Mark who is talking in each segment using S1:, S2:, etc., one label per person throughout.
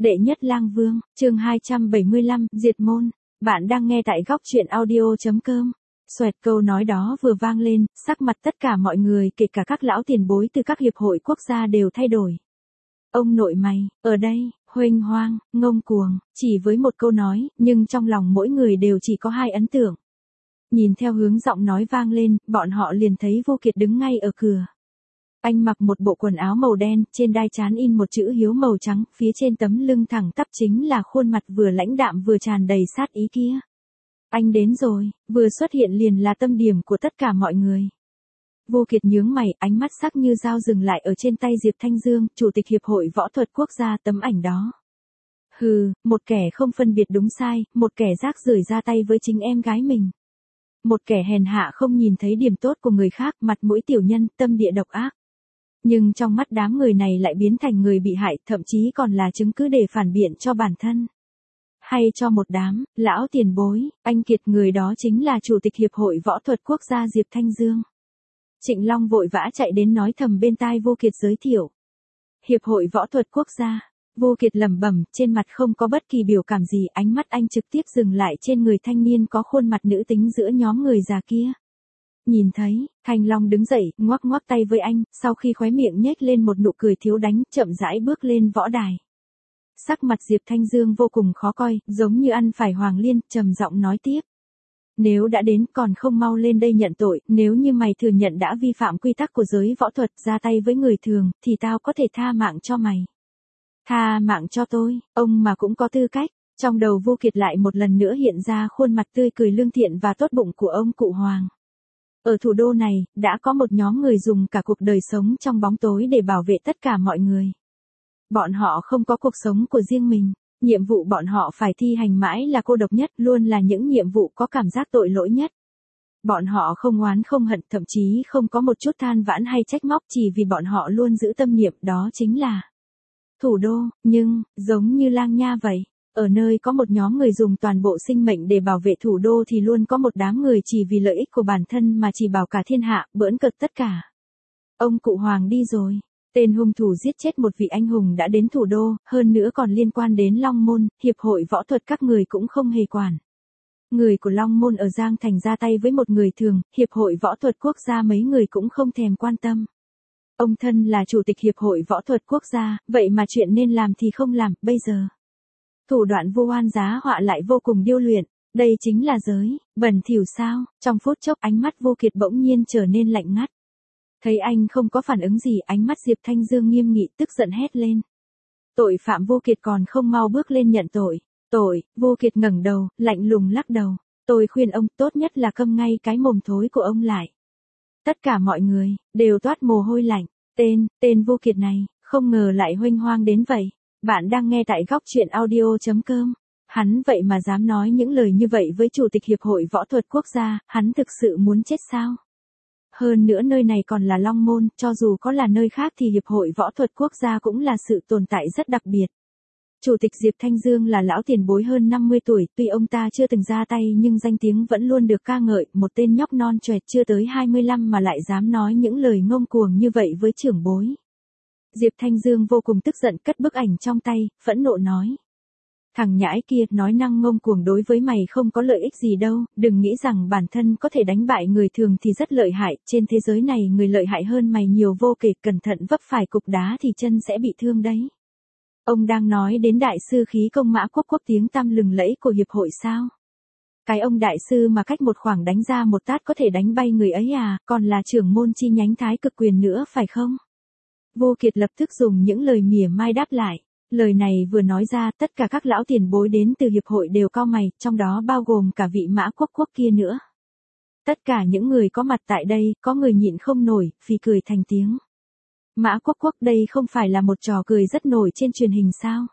S1: Đệ nhất lang vương, chương 275, diệt môn. Bạn đang nghe tại góc truyện audio.com. Xoẹt câu nói đó vừa vang lên, sắc mặt tất cả mọi người kể cả các lão tiền bối từ các hiệp hội quốc gia đều thay đổi. Ông nội mày, ở đây, huênh hoang, ngông cuồng, chỉ với một câu nói, nhưng trong lòng mỗi người đều chỉ có hai ấn tượng. Nhìn theo hướng giọng nói vang lên, bọn họ liền thấy Vô Kiệt đứng ngay ở cửa. Anh mặc một bộ quần áo màu đen, trên đai trán in một chữ Hiếu màu trắng, phía trên tấm lưng thẳng tắp chính là khuôn mặt vừa lãnh đạm vừa tràn đầy sát ý kia. Anh đến rồi, vừa xuất hiện liền là tâm điểm của tất cả mọi người. Vô Kiệt nhướng mày, ánh mắt sắc như dao dừng lại ở trên tay Diệp Thanh Dương, chủ tịch hiệp hội võ thuật quốc gia, tấm ảnh đó. Hừ, một kẻ không phân biệt đúng sai, một kẻ rác rưởi ra tay với chính em gái mình. Một kẻ hèn hạ không nhìn thấy điểm tốt của người khác, mặt mũi tiểu nhân, tâm địa độc ác. Nhưng trong mắt đám người này lại biến thành người bị hại, thậm chí còn là chứng cứ để phản biện cho bản thân. Hay cho một đám, lão tiền bối, anh Kiệt, người đó chính là Chủ tịch Hiệp hội Võ thuật Quốc gia Diệp Thanh Dương. Trịnh Long vội vã chạy đến nói thầm bên tai Vô Kiệt giới thiệu. Hiệp hội Võ thuật Quốc gia. Vô Kiệt lẩm bẩm, trên mặt không có bất kỳ biểu cảm gì, ánh mắt anh trực tiếp dừng lại trên người thanh niên có khuôn mặt nữ tính giữa nhóm người già kia. Nhìn thấy, Thanh Long đứng dậy, ngoắc ngoắc tay với anh, sau khi khóe miệng nhếch lên một nụ cười thiếu đánh, chậm rãi bước lên võ đài. Sắc mặt Diệp Thanh Dương vô cùng khó coi, giống như ăn phải hoàng liên, trầm giọng nói tiếp. Nếu đã đến còn không mau lên đây nhận tội, nếu như mày thừa nhận đã vi phạm quy tắc của giới võ thuật, ra tay với người thường, thì tao có thể tha mạng cho mày. Tha mạng cho tôi, ông mà cũng có tư cách. Trong đầu Vô Kiệt lại một lần nữa hiện ra khuôn mặt tươi cười lương thiện và tốt bụng của ông cụ Hoàng. Ở thủ đô này, đã có một nhóm người dùng cả cuộc đời sống trong bóng tối để bảo vệ tất cả mọi người. Bọn họ không có cuộc sống của riêng mình, nhiệm vụ bọn họ phải thi hành mãi là cô độc nhất, luôn là những nhiệm vụ có cảm giác tội lỗi nhất. Bọn họ không oán không hận, thậm chí không có một chút than vãn hay trách móc, chỉ vì bọn họ luôn giữ tâm niệm, đó chính là thủ đô. Nhưng, giống như Lang Nha vậy, ở nơi có một nhóm người dùng toàn bộ sinh mệnh để bảo vệ thủ đô thì luôn có một đám người chỉ vì lợi ích của bản thân mà chỉ bảo cả thiên hạ, bỡn cợt tất cả. Ông cụ Hoàng đi rồi. Tên hung thủ giết chết một vị anh hùng đã đến thủ đô, hơn nữa còn liên quan đến Long Môn, hiệp hội võ thuật các người cũng không hề quản. Người của Long Môn ở Giang Thành ra tay với một người thường, hiệp hội võ thuật quốc gia mấy người cũng không thèm quan tâm. Ông thân là chủ tịch hiệp hội võ thuật quốc gia, vậy mà chuyện nên làm thì không làm, bây giờ. Thủ đoạn vô oan giá họa lại vô cùng điêu luyện, đây chính là giới, bẩn thỉu sao? Trong phút chốc ánh mắt Vô Kiệt bỗng nhiên trở nên lạnh ngắt. Thấy anh không có phản ứng gì, ánh mắt Diệp Thanh Dương nghiêm nghị, tức giận hét lên. Tội phạm Vô Kiệt còn không mau bước lên nhận tội. Tội, Vô Kiệt ngẩng đầu, lạnh lùng lắc đầu. Tôi khuyên ông tốt nhất là câm ngay cái mồm thối của ông lại. Tất cả mọi người, đều toát mồ hôi lạnh. Tên Vô Kiệt này, không ngờ lại huênh hoang đến vậy. Bạn đang nghe tại góc truyện audio.com. Hắn vậy mà dám nói những lời như vậy với Chủ tịch Hiệp hội Võ thuật Quốc gia, hắn thực sự muốn chết sao? Hơn nữa nơi này còn là Long Môn, cho dù có là nơi khác thì Hiệp hội Võ thuật Quốc gia cũng là sự tồn tại rất đặc biệt. Chủ tịch Diệp Thanh Dương là lão tiền bối hơn 50 tuổi, tuy ông ta chưa từng ra tay nhưng danh tiếng vẫn luôn được ca ngợi, một tên nhóc non choẹt chưa tới 25 mà lại dám nói những lời ngông cuồng như vậy với trưởng bối. Diệp Thanh Dương vô cùng tức giận, cất bức ảnh trong tay, phẫn nộ nói. Thằng nhãi kia, nói năng ngông cuồng đối với mày không có lợi ích gì đâu, đừng nghĩ rằng bản thân có thể đánh bại người thường thì rất lợi hại, trên thế giới này người lợi hại hơn mày nhiều vô kể, cẩn thận vấp phải cục đá thì chân sẽ bị thương đấy. Ông đang nói đến đại sư khí công Mã Quốc Quốc tiếng tăm lừng lẫy của hiệp hội sao? Cái ông đại sư mà cách một khoảng đánh ra một tát có thể đánh bay người ấy à, còn là trưởng môn chi nhánh Thái Cực Quyền nữa phải không? Vô Kiệt lập tức dùng những lời mỉa mai đáp lại. Lời này vừa nói ra, tất cả các lão tiền bối đến từ hiệp hội đều cau mày, trong đó bao gồm cả vị Mã Quốc Quốc kia nữa. Tất cả những người có mặt tại đây, có người nhịn không nổi, phì cười thành tiếng. Mã Quốc Quốc, đây không phải là một trò cười rất nổi trên truyền hình sao?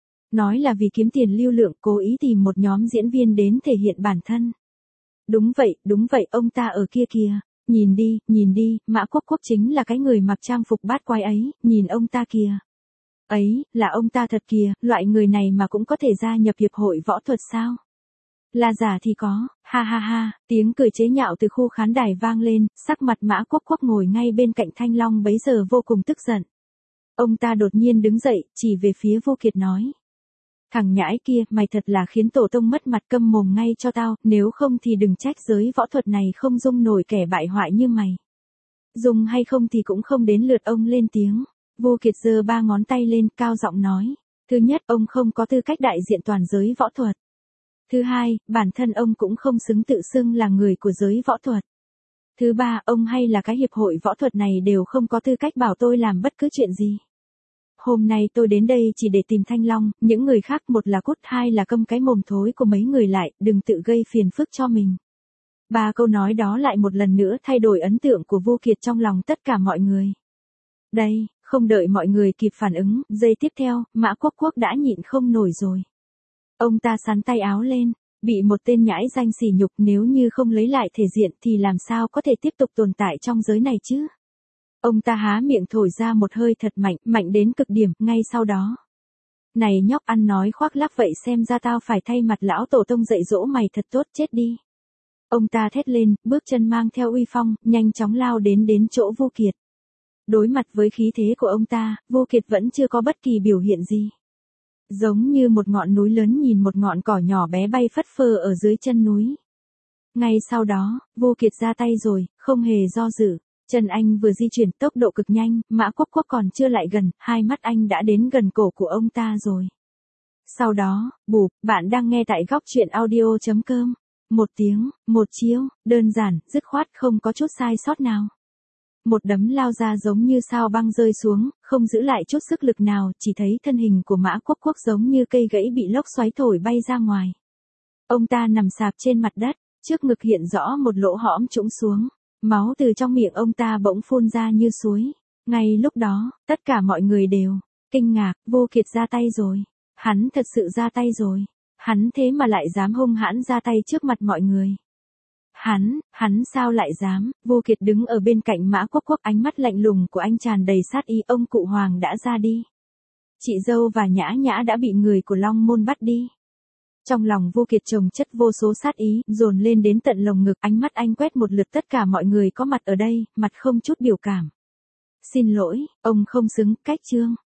S1: Nói là vì kiếm tiền lưu lượng, cố ý tìm một nhóm diễn viên đến thể hiện bản thân. Đúng vậy, ông ta ở kia kìa. Nhìn đi, Mã Quốc Quốc chính là cái người mặc trang phục bát quái ấy, nhìn ông ta kìa. Ấy, là ông ta thật kìa, loại người này mà cũng có thể gia nhập hiệp hội võ thuật sao? Là giả thì có, ha ha ha, tiếng cười chế nhạo từ khu khán đài vang lên, sắc mặt Mã Quốc Quốc ngồi ngay bên cạnh Thanh Long bấy giờ vô cùng tức giận. Ông ta đột nhiên đứng dậy, chỉ về phía Vô Kiệt nói. Thằng nhãi kia, mày thật là khiến tổ tông mất mặt, câm mồm ngay cho tao, nếu không thì đừng trách giới võ thuật này không dung nổi kẻ bại hoại như mày. Dùng hay không thì cũng không đến lượt ông lên tiếng. Vô Kiệt giơ 3 ngón tay lên, cao giọng nói. Thứ nhất, ông không có tư cách đại diện toàn giới võ thuật. Thứ hai, bản thân ông cũng không xứng tự xưng là người của giới võ thuật. Thứ ba, ông hay là cái hiệp hội võ thuật này đều không có tư cách bảo tôi làm bất cứ chuyện gì. Hôm nay tôi đến đây chỉ để tìm Thanh Long, những người khác một là cút, hai là câm cái mồm thối của mấy người lại, đừng tự gây phiền phức cho mình. 3 câu nói đó lại một lần nữa thay đổi ấn tượng của Vô Kiệt trong lòng tất cả mọi người. Đây, không đợi mọi người kịp phản ứng, giây tiếp theo, Mã Quốc Quốc đã nhịn không nổi rồi. Ông ta xắn tay áo lên, bị một tên nhãi danh sỉ nhục, nếu như không lấy lại thể diện thì làm sao có thể tiếp tục tồn tại trong giới này chứ? Ông ta há miệng thổi ra một hơi thật mạnh, mạnh đến cực điểm, ngay sau đó. Này nhóc, ăn nói khoác lác vậy, xem ra tao phải thay mặt lão tổ tông dạy dỗ mày thật tốt, chết đi. Ông ta thét lên, bước chân mang theo uy phong, nhanh chóng lao đến chỗ Vô Kiệt. Đối mặt với khí thế của ông ta, Vô Kiệt vẫn chưa có bất kỳ biểu hiện gì. Giống như một ngọn núi lớn nhìn một ngọn cỏ nhỏ bé bay phất phơ ở dưới chân núi. Ngay sau đó, Vô Kiệt ra tay rồi, không hề do dự. Chân anh vừa di chuyển tốc độ cực nhanh, Mã Quốc Quốc còn chưa lại gần, hai mắt anh đã đến gần cổ của ông ta rồi. Sau đó, bụp, bạn đang nghe tại góc truyện audio.com. Một tiếng, một chiêu, đơn giản, dứt khoát, không có chút sai sót nào. Một đấm lao ra giống như sao băng rơi xuống, không giữ lại chút sức lực nào, chỉ thấy thân hình của Mã Quốc Quốc giống như cây gãy bị lốc xoáy thổi bay ra ngoài. Ông ta nằm sạp trên mặt đất, trước ngực hiện rõ một lỗ hõm trũng xuống. Máu từ trong miệng ông ta bỗng phun ra như suối. Ngay lúc đó, tất cả mọi người đều kinh ngạc, Vô Kiệt ra tay rồi. Hắn thật sự ra tay rồi. Hắn thế mà lại dám hung hãn ra tay trước mặt mọi người. Hắn sao lại dám? Vô Kiệt đứng ở bên cạnh Mã Quốc Quốc, ánh mắt lạnh lùng của anh tràn đầy sát ý. Ông cụ Hoàng đã ra đi. Chị dâu và Nhã Nhã đã bị người của Long Môn bắt đi. Trong lòng Vô Kiệt chồng chất vô số sát ý, dồn lên đến tận lồng ngực, ánh mắt anh quét một lượt tất cả mọi người có mặt ở đây, mặt không chút biểu cảm. Xin lỗi, ông không xứng, cách chương.